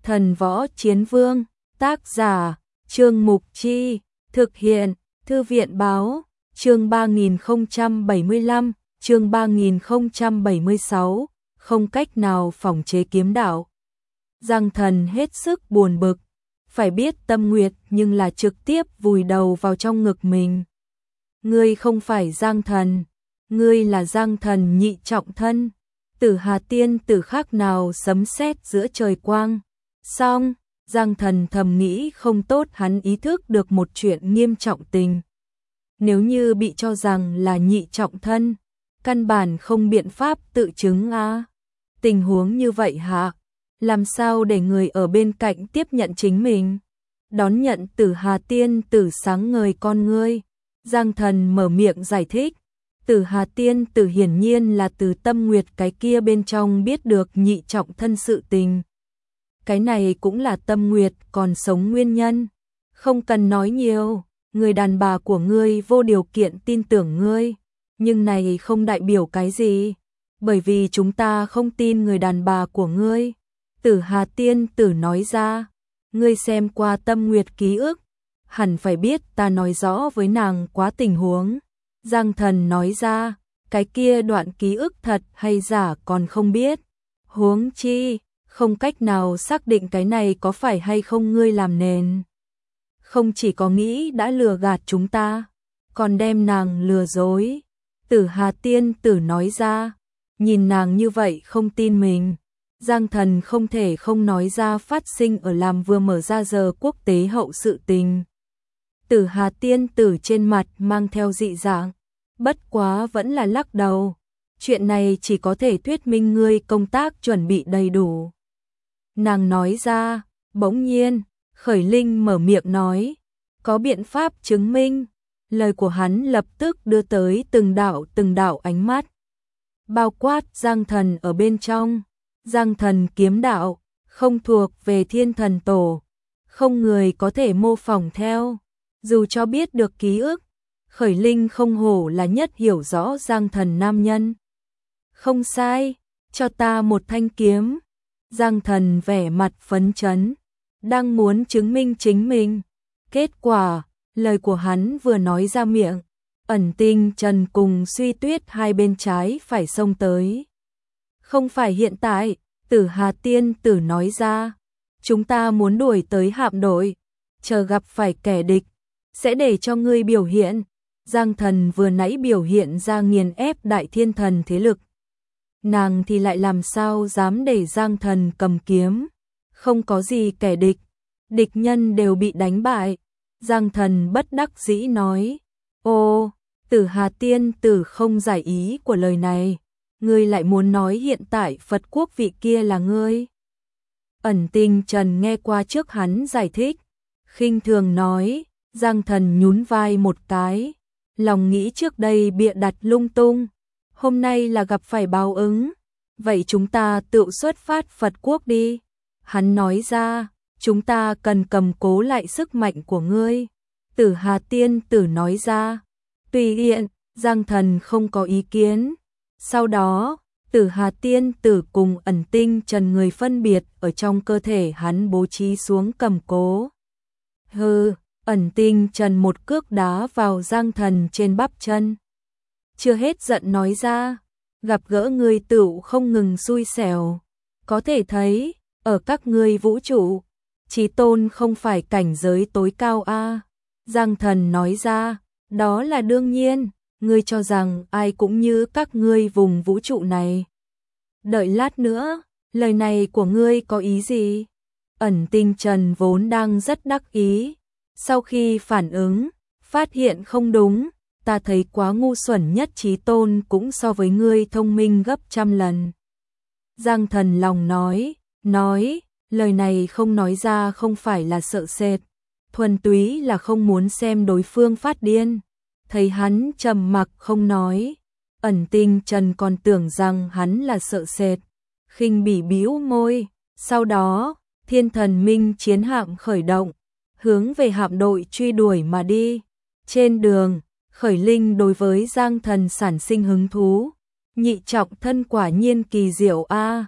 Thần Võ Chiến Vương, tác giả, Trương Mục Chi, thực hiện, Thư viện Báo, chương 3075, chương 3076, không cách nào phòng chế kiếm đạo. Giang Thần hết sức buồn bực, phải biết Tâm Nguyệt nhưng là trực tiếp vùi đầu vào trong ngực mình. Ngươi không phải Giang Thần, ngươi là Giang Thần nhị trọng thân, Tử Hà tiên tử khác nào sấm sét giữa trời quang. Xong, Giang Thần thầm nghĩ không tốt, hắn ý thức được một chuyện nghiêm trọng tình. Nếu như bị cho rằng là nhị trọng thân, căn bản không biện pháp tự chứng a. Tình huống như vậy hả? Làm sao để người ở bên cạnh tiếp nhận chính mình? Đón nhận Tử Hà tiên tử sáng ngời con ngươi. Giang Thần mở miệng giải thích. Tử Hà tiên tử hiển nhiên là từ Tâm Nguyệt cái kia bên trong biết được nhị trọng thân sự tình. Cái này cũng là Tâm Nguyệt còn sống nguyên nhân. Không cần nói nhiều, người đàn bà của ngươi vô điều kiện tin tưởng ngươi. Nhưng này không đại biểu cái gì. Bởi vì chúng ta không tin người đàn bà của ngươi. Tử Hà tiên tử nói ra. Ngươi xem qua Tâm Nguyệt ký ức, hẳn phải biết ta nói rõ với nàng quá tình huống. Giang Thần nói ra, cái kia đoạn ký ức thật hay giả còn không biết. Huống chi, không cách nào xác định cái này có phải hay không ngươi làm nền. Không chỉ có nghĩ đã lừa gạt chúng ta, còn đem nàng lừa dối. Tử Hà tiên tử nói ra, nhìn nàng như vậy không tin mình. Giang Thần không thể không nói ra phát sinh ở làm vừa mở ra giờ quốc tế hậu sự tình. Tử Hà tiên tử trên mặt mang theo dị dạng, bất quá vẫn là lắc đầu. Chuyện này chỉ có thể thuyết minh ngươi công tác chuẩn bị đầy đủ. Nàng nói ra, bỗng nhiên, Khởi Linh mở miệng nói, có biện pháp chứng minh. Lời của hắn lập tức đưa tới từng đạo ánh mắt. Bao quát Giang Thần ở bên trong. Giang Thần kiếm đạo, không thuộc về Thiên Thần Tổ, không người có thể mô phỏng theo. Dù cho biết được ký ức, Khởi Linh không hổ là nhất hiểu rõ Giang Thần nam nhân. Không sai, cho ta một thanh kiếm. Giang Thần vẻ mặt phấn chấn, đang muốn chứng minh chính mình. Kết quả, lời của hắn vừa nói ra miệng, Ẩn Tinh Trần cùng Suy Tuyết hai bên trái phải xông tới. Không phải hiện tại, Tử Hà tiên tử nói ra, chúng ta muốn đuổi tới hạm đội, chờ gặp phải kẻ địch, sẽ để cho ngươi biểu hiện. Giang Thần vừa nãy biểu hiện ra nghiền ép đại thiên thần thế lực. Nàng thì lại làm sao dám để Giang Thần cầm kiếm, không có gì kẻ địch, địch nhân đều bị đánh bại. Giang Thần bất đắc dĩ nói, ô, Tử Hà tiên tử không giải ý của lời này. Ngươi lại muốn nói hiện tại Phật quốc vị kia là ngươi. Ẩn Tinh Trần nghe qua trước hắn giải thích, khinh thường nói. Giang Thần nhún vai một cái, lòng nghĩ trước đây bịa đặt lung tung, hôm nay là gặp phải báo ứng, vậy chúng ta tự xuất phát Phật quốc đi. Hắn nói ra, chúng ta cần cầm cố lại sức mạnh của ngươi. Tử Hà tiên tử nói ra, tùy tiện. Giang Thần không có ý kiến. Sau đó, Tử Hà tiên tử cùng Ẩn Tinh Trần người phân biệt ở trong cơ thể hắn bố trí xuống cầm cố. Hừ, Ẩn Tinh Trần một cước đá vào Giang Thần trên bắp chân. Chưa hết giận nói ra, gặp gỡ người tựu không ngừng xui xẻo. Có thể thấy, ở các ngươi vũ trụ, Chí Tôn không phải cảnh giới tối cao a. Giang Thần nói ra, đó là đương nhiên. Ngươi cho rằng ai cũng như các ngươi vùng vũ trụ này. Đợi lát nữa, lời này của ngươi có ý gì? Ẩn Tinh Trần vốn đang rất đắc ý. Sau khi phản ứng, phát hiện không đúng, ta thấy quá ngu xuẩn nhất Chí Tôn cũng so với ngươi thông minh gấp trăm lần. Giang Thần lòng nói, lời này không nói ra không phải là sợ sệt, thuần túy là không muốn xem đối phương phát điên. Thấy hắn trầm mặc không nói, Ẩn Tinh Trần còn tưởng rằng hắn là sợ sệt, khinh bỉ bĩu môi. Sau đó, Thiên Thần Minh chiến hạm khởi động, hướng về hạm đội truy đuổi mà đi. Trên đường, Khởi Linh đối với Giang Thần sản sinh hứng thú. Nhị trọng thân quả nhiên kỳ diệu a.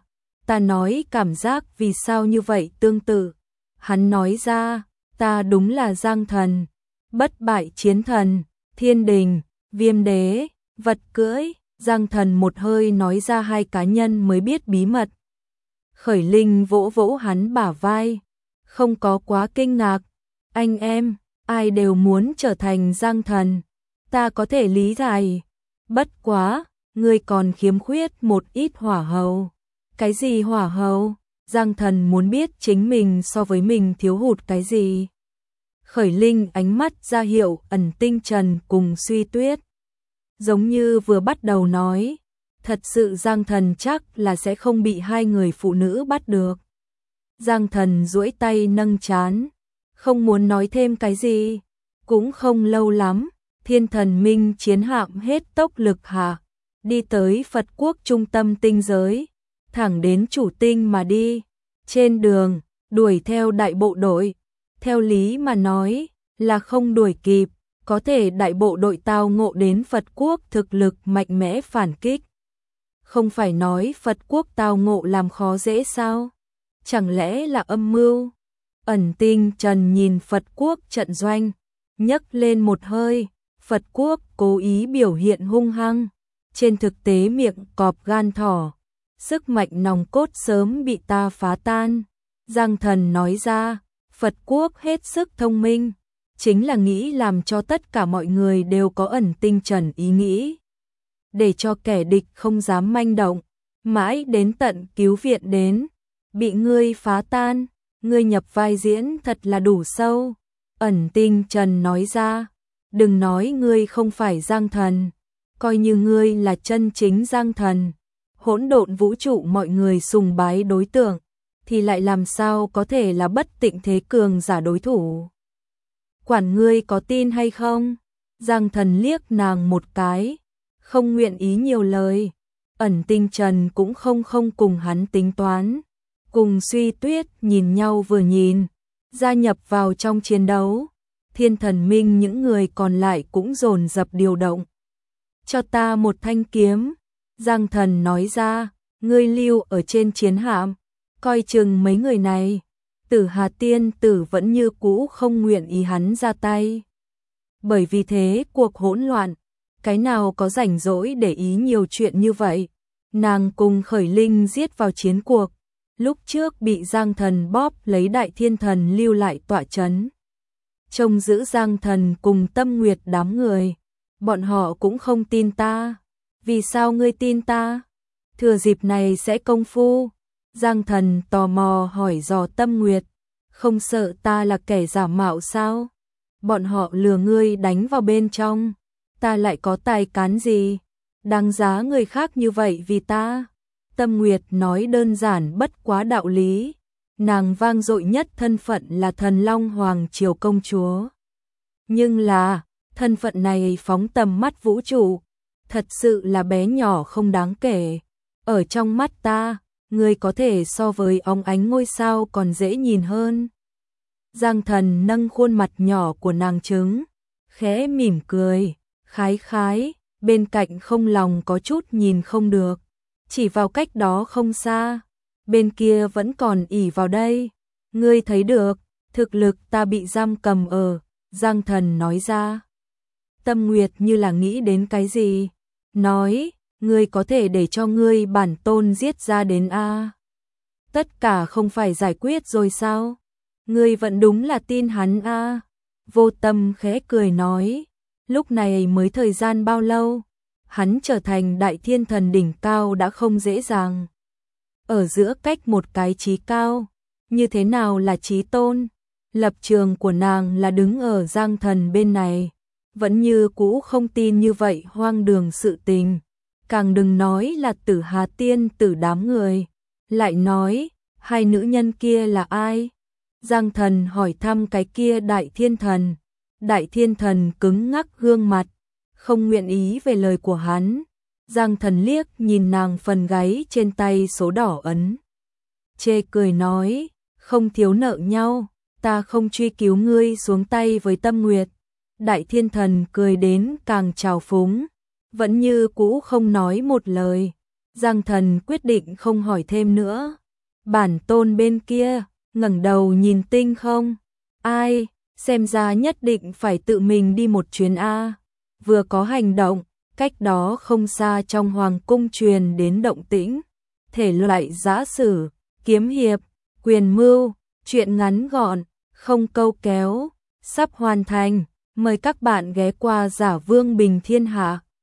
Ta nói cảm giác vì sao như vậy tương tự. Hắn nói ra, ta đúng là Giang Thần, bất bại chiến thần, thiên đình, viêm đế, vật cưỡi. Giang Thần một hơi nói ra hai cá nhân mới biết bí mật. Khởi Linh vỗ vỗ hắn bả vai, không có quá kinh ngạc. Anh em, ai đều muốn trở thành Giang Thần, ta có thể lý giải. Bất quá, ngươi còn khiếm khuyết một ít hỏa hầu. Cái gì hỏa hầu? Giang Thần muốn biết chính mình so với mình thiếu hụt cái gì. Khởi Linh ánh mắt ra hiệu Ẩn Tinh Trần cùng Suy Tuyết. Giống như vừa bắt đầu nói, thật sự Giang Thần chắc là sẽ không bị hai người phụ nữ bắt được. Giang Thần duỗi tay nâng trán, không muốn nói thêm cái gì. Cũng không lâu lắm, Thiên Thần Minh chiến hạm hết tốc lực hạ, đi tới Phật quốc trung tâm tinh giới, thẳng đến chủ tinh mà đi. Trên đường, đuổi theo đại bộ đội. Theo lý mà nói, là không đuổi kịp, có thể đại bộ đội tao ngộ đến Phật quốc thực lực mạnh mẽ phản kích. Không phải nói Phật quốc tao ngộ làm khó dễ sao? Chẳng lẽ là âm mưu? Ẩn Tinh Trần nhìn Phật quốc trận doanh, nhấc lên một hơi. Phật quốc cố ý biểu hiện hung hăng, trên thực tế miệng cọp gan thỏ, sức mạnh nòng cốt sớm bị ta phá tan. Giang Thần nói ra, Phật quốc hết sức thông minh, chính là nghĩ làm cho tất cả mọi người đều có Ẩn Tinh Trần ý nghĩ, để cho kẻ địch không dám manh động, mãi đến tận cứu viện đến, bị ngươi phá tan. Ngươi nhập vai diễn thật là đủ sâu. Ẩn Tinh Trần nói ra, đừng nói ngươi không phải Giang Thần, coi như ngươi là chân chính Giang Thần, hỗn độn vũ trụ mọi người sùng bái đối tượng, thì lại làm sao có thể là bất tịnh thế cường giả đối thủ. Quản ngươi có tin hay không? Giang Thần liếc nàng một cái, không nguyện ý nhiều lời. Ẩn Tinh Trần cũng không cùng hắn tính toán. Cùng Suy Tuyết nhìn nhau vừa nhìn, gia nhập vào trong chiến đấu. Thiên Thần Minh những người còn lại cũng dồn dập điều động. Cho ta một thanh kiếm. Giang Thần nói ra, ngươi lưu ở trên chiến hạm, coi chừng mấy người này. Tử Hà Tiên Tử vẫn như cũ không nguyện ý hắn ra tay. Bởi vì thế cuộc hỗn loạn, cái nào có rảnh rỗi để ý nhiều chuyện như vậy. Nàng cùng Khởi Linh giết vào chiến cuộc. Lúc trước bị Giang Thần bóp lấy Đại Thiên Thần lưu lại tọa chấn. Trông giữ Giang Thần cùng Tâm Nguyệt đám người. Bọn họ cũng không tin ta. Vì sao ngươi tin ta? Thừa dịp này sẽ công phu. Giang Thần tò mò hỏi dò Tâm Nguyệt. Không sợ ta là kẻ giả mạo sao? Bọn họ lừa ngươi đánh vào bên trong. Ta lại có tài cán gì? Đáng giá người khác như vậy vì ta? Tâm Nguyệt nói đơn giản bất quá đạo lý. Nàng vang dội nhất thân phận là Thần Long Hoàng Triều công chúa. Nhưng là, thân phận này phóng tầm mắt vũ trụ, thật sự là bé nhỏ không đáng kể. Ở trong mắt ta, người có thể so với óng ánh ngôi sao còn dễ nhìn hơn. Giang Thần nâng khuôn mặt nhỏ của nàng trứng, khẽ mỉm cười, khái khái, bên cạnh không lòng có chút nhìn không được. Chỉ vào cách đó không xa, bên kia vẫn còn ỉ vào đây. Ngươi thấy được, thực lực ta bị giam cầm ở. Giang Thần nói ra. Tâm Nguyệt như là nghĩ đến cái gì, nói, ngươi có thể để cho ngươi bản tôn giết ra đến a? Tất cả không phải giải quyết rồi sao? Ngươi vẫn đúng là tin hắn a? Vô Tâm khẽ cười nói, lúc này mới thời gian bao lâu? Hắn trở thành Đại Thiên Thần đỉnh cao đã không dễ dàng. Ở giữa cách một cái chí cao, như thế nào là chí tôn? Lập trường của nàng là đứng ở Giang Thần bên này, vẫn như cũ không tin như vậy hoang đường sự tình. Càng đừng nói là Tử Hà Tiên Tử đám người. Lại nói, hai nữ nhân kia là ai? Giang Thần hỏi thăm cái kia Đại Thiên Thần. Đại Thiên Thần cứng ngắc gương mặt, không nguyện ý về lời của hắn. Giang Thần liếc nhìn nàng phần gáy trên tay số đỏ ấn. Chê cười nói, không thiếu nợ nhau, ta không truy cứu ngươi xuống tay với Tâm Nguyệt. Đại Thiên Thần cười đến càng trào phúng, vẫn như cũ không nói một lời. Giang Thần quyết định không hỏi thêm nữa. Bản tôn bên kia, ngẩng đầu nhìn tinh không. Ai, xem ra nhất định phải tự mình đi một chuyến a. Vừa có hành động, cách đó không xa trong hoàng cung truyền đến động tĩnh. Thể loại giã sử, kiếm hiệp, quyền mưu, truyện ngắn gọn, không câu kéo, sắp hoàn thành. Mời các bạn ghé qua Giả Vương Bình Thiên Hạ.